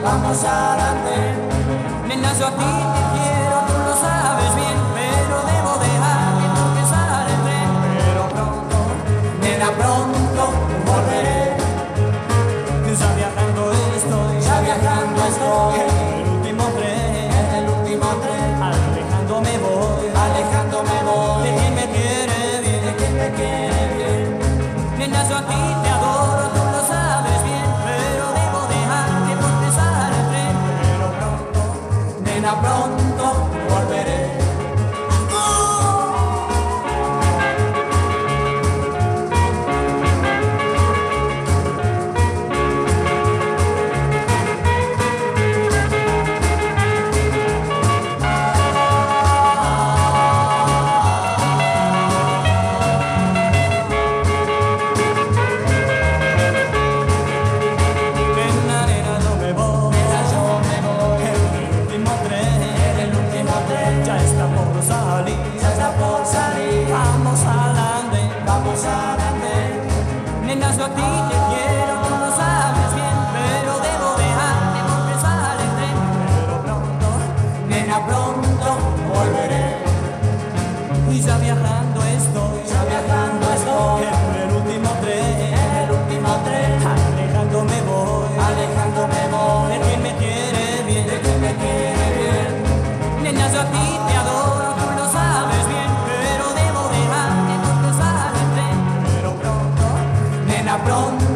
vamos al andén. Nena, yo a ti te quiero, tú lo sabes bien, pero debo dejarte porque sale el tren. Pero pronto, nena, pronto volveré. Ya viajando estoy, Ya viajando estoy, en el último tren, en el último tren. alejándome voy, Alejándome voy de quien me quiere bien. de quien me quiere bien. Nena, yo a ti te adoro, tú lo sabes bien, pero debo dejarte porque sale el tren. Pero pronto, nena, pronto volveré. Nena, nena, yo me voy, Nena, yo me voy en el último tren, en el último tren. ya está por salir. Ya está por salir, Vamos al andén, vamos al andén. nena, yo a ti te quiero, tú lo sabes bien, pero debo dejarte porque sale el tren. Pero pronto, Nena, pronto volveré. y ya viajando estoy, Ya viajando estoy en el último tren, en el último tren. alejándome voy, Alejándome voy de quien me quiere bien. de quien me quiere bien. Nena, yo a ti te adoro, tú lo sabes bien, pero debo dejarte porque sale el tren. Pero pronto, nena, pronto